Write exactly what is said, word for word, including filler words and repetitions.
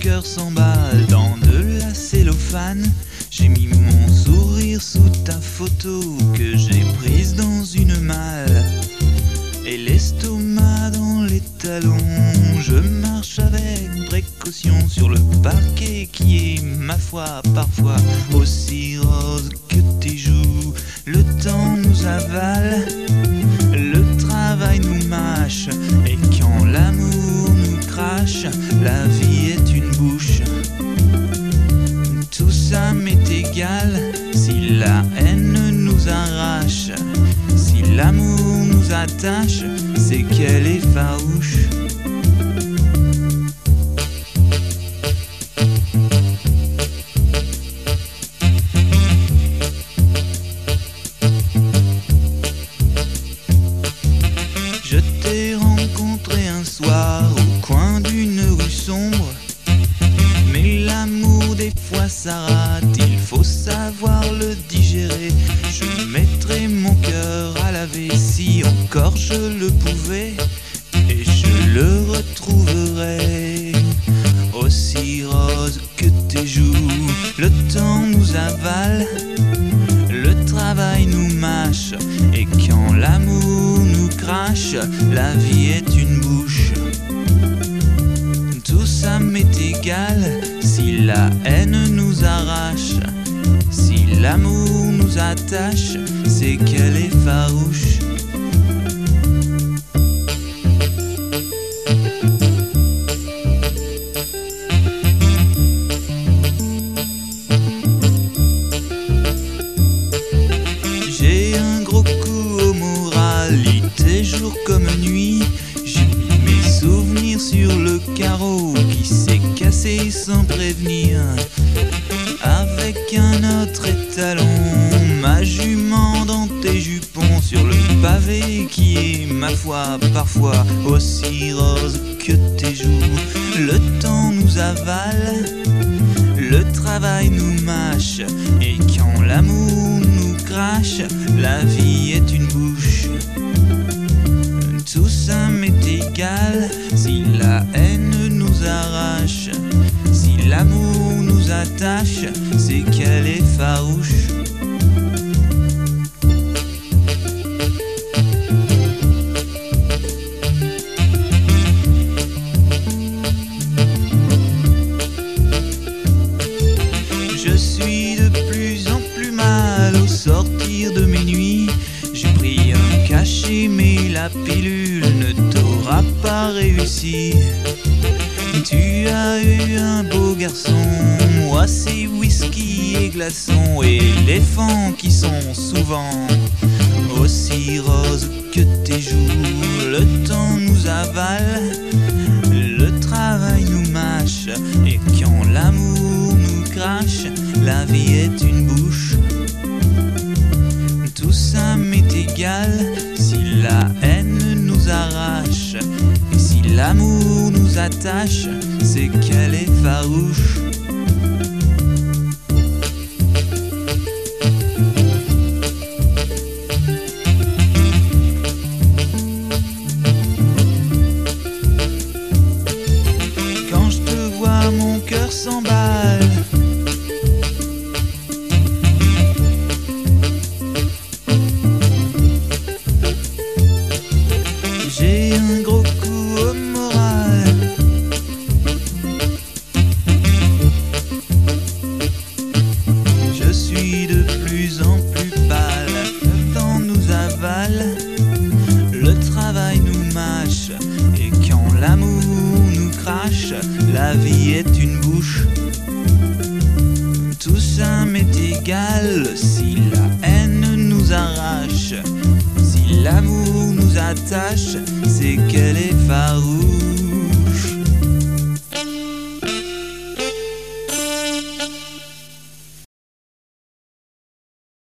cœur s'emballe dans de la cellophane. J'ai mis mon sourire sous ta photo que j'ai prise dans une malle. Et l'estomac dans les talons, je marche avec précaution sur le parquet qui est, ma foi, parfois aussi rose que tes joues. Le temps nous avale, le travail nous mâche, et quand l'amour nous crache, la vie est une bouche. Tout ça m'est égal si la haine nous arrache. Si l'amour nous attache, c'est qu'elle est farouche. Je t'ai rencontré un soir au coin d'une rue sombre. Mais l'amour des fois ça rate, il faut savoir le digérer. Je mettrai mon cœur à laver si encore je le pouvais, et je le retrouverai aussi rose que tes joues. Le temps nous avale, le travail nous mâche, et quand l'amour nous crache, la vie est une bouche. Tout ça m'est égal si la haine nous arrache. Si l'amour nous attache, c'est qu'elle est farouche. J'ai un gros coup au moral, il est jour comme nuit. J'ai mis mes souvenirs sur le carreau qui s'est cassé sans prévenir. Avec un autre étalon, ma jument dans tes jupons, sur le pavé qui est, ma foi, parfois aussi rose que tes joues. Le temps nous avale, le travail nous mâche, et quand l'amour nous crache, la vie est une bouche. Tout ça m'est égal si la haine nous arrache. Si l'amour nous attache, c'est qu'elle est farouche. Je suis de plus en plus mal au sortir de mes nuits. J'ai pris un cachet mais la pilule ne t'aura pas réussi. Tu as eu un beau garçon, moi c'est whisky et glaçons, et éléphants qui sont souvent aussi roses que tes joues. Le temps nous avale, le travail nous mâche, et quand l'amour nous crache, la vie est une bouche. Tout ça m'est égal si la haine nous arrache, et si l'amour nous attache, c'est qu'elle est farouche. Quand je te vois, mon cœur s'emballe. J'ai un gros coup au moral. Je suis de plus en plus pâle. Le temps nous avale, le travail nous mâche, et quand l'amour nous crache, la vie est une bouche. Tout ça m'est égal si la haine nous arrache. Si l'amour nous attache, c'est qu'elle est farouche.